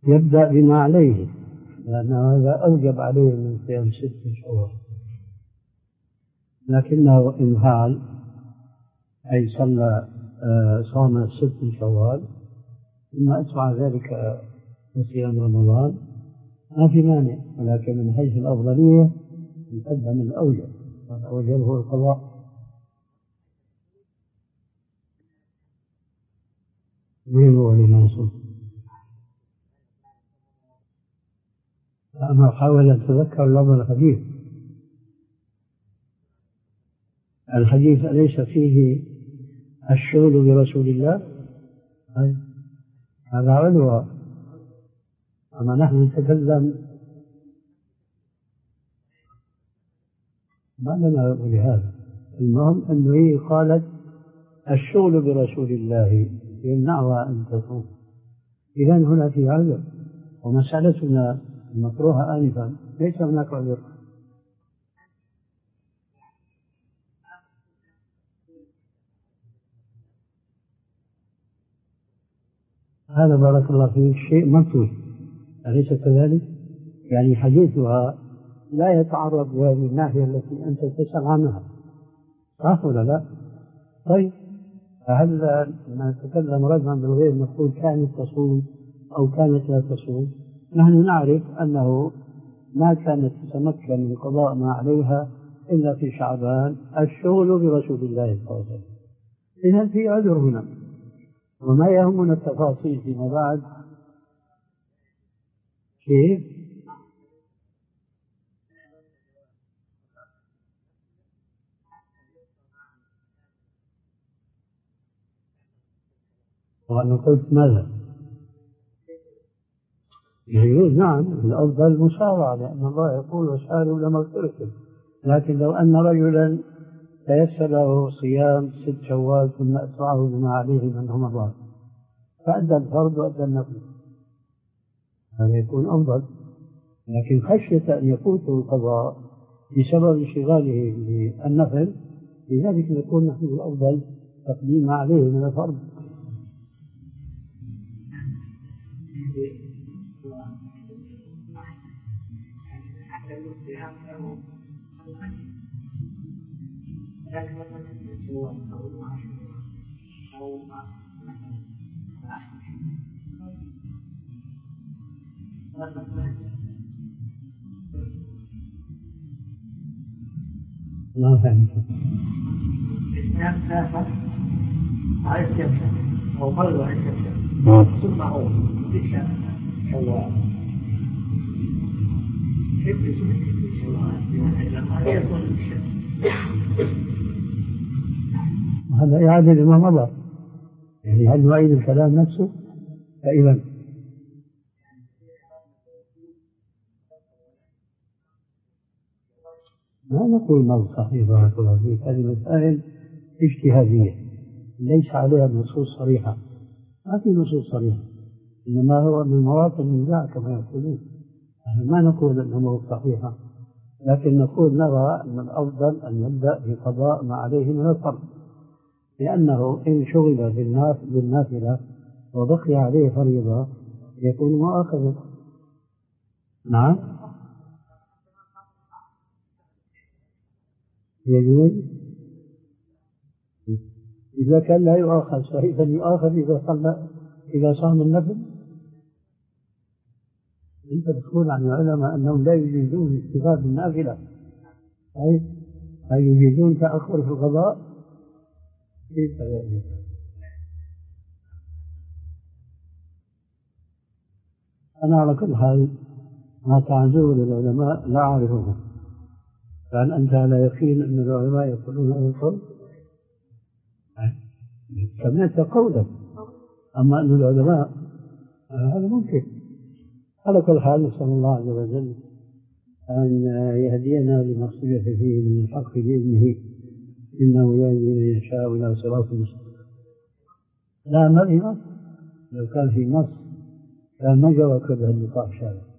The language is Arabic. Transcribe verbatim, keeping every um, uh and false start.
يبدأ بما عليه، لأن هذا أوجب عليه من صيام ست شهور، لكنه إن فعل أي صلى صام ست شوال ثم أتبع ذلك بصيام رمضان ما في مانع، ولكن من حيث الأفضلية يقدم الأوجب، والأوجب هو القضاء. مين هو المنصوب؟ أنا أحاول أن أتذكر لفظ الحديث. الحديث أليس فيه الشغل برسول الله؟ هذا علوة، أما نحن نتكلم ما لنا لهذا. المهم أنه هي قالت الشغل برسول الله يمنعها أن تصوم، إذن هنا في عذر، ومسألتنا المطروحة آنفا ليس هناك عذر. هذا بارك الله فيك شيء مطلوب، أليس كذلك؟ يعني حديثها لا يتعرض لهذه الناحية التي أنت تسأل عنها، صح ولا لا؟ طيب، فهل لما نتكلم رجلا بالغير نقول كانت تصوم أو كانت لا تصوم؟ نحن نعرف أنه ما كانت تتمكن من قضاء ما عليها إلا في شعبان، الشغل برسول الله صلى الله عليه وسلم. إذن في عذر هنا، وما يهمنا التفاصيل فيما بعد. كيف؟ وأنا قلت ماذا؟ يجوز، نعم، الأفضل المسارعة، لأن الله يقول وسارعوا إلى مغفرة. لكن لو أن رجلا تيسر له صيام ست شوال ثم أتبعه بما عليه من رمضان فأدى الفرض وأدى النفل، هذا يكون أفضل. لكن خشية أن يفوته القضاء بسبب انشغاله بالنفل، لذلك يكون نحن الأفضل تقديم ما عليه من الفرض. ما فهمت. الإسلام سافر على الشمس أو مرض على الشمس ثم هو في شوال هذا إعادة لما مضى، يعني هل نعيد الكلام نفسه؟ فإذا ما نقول مرض صحيح بارك الله فيك، هذه مسائل اجتهادية ليس عليها نصوص صريحة، ما في نصوص صريحة، إنما هو من مواطن النزاع كما يقولون. نحن ما نقول أنه صحيحة، لكن نقول نرى أن الأفضل أن يبدأ بقضاء ما عليه من الفرض، لأنه إن شغل بالنافلة وبقي عليه فريضة يكون مؤاخذا. نعم، يجوز إذا كان لا يؤاخذ، فإذا يؤاخذ إذا صلى إذا صام النفل. أنت تقول عن العلماء أنهم لا يجيزون استفادة النافلة، أي أي يجيزون تأخر في القضاء. كيف ذلك؟ أنا على كل حال ما تعزوه للعلماء لا أعرفه، فهل أنت على يقين أن العلماء يقولون هذا القول؟ سمعت قولا، أما أن العلماء هذا ممكن. على كل حال نسأل الله عز وجل أن يهدينا لما اختلف فيه من الحق بإذنه، إنه يهدي من يشاء إلى صراط مستقيم. لا، ما في نص، لو كان في نص كان ما جرى كذا اللقاء شارع.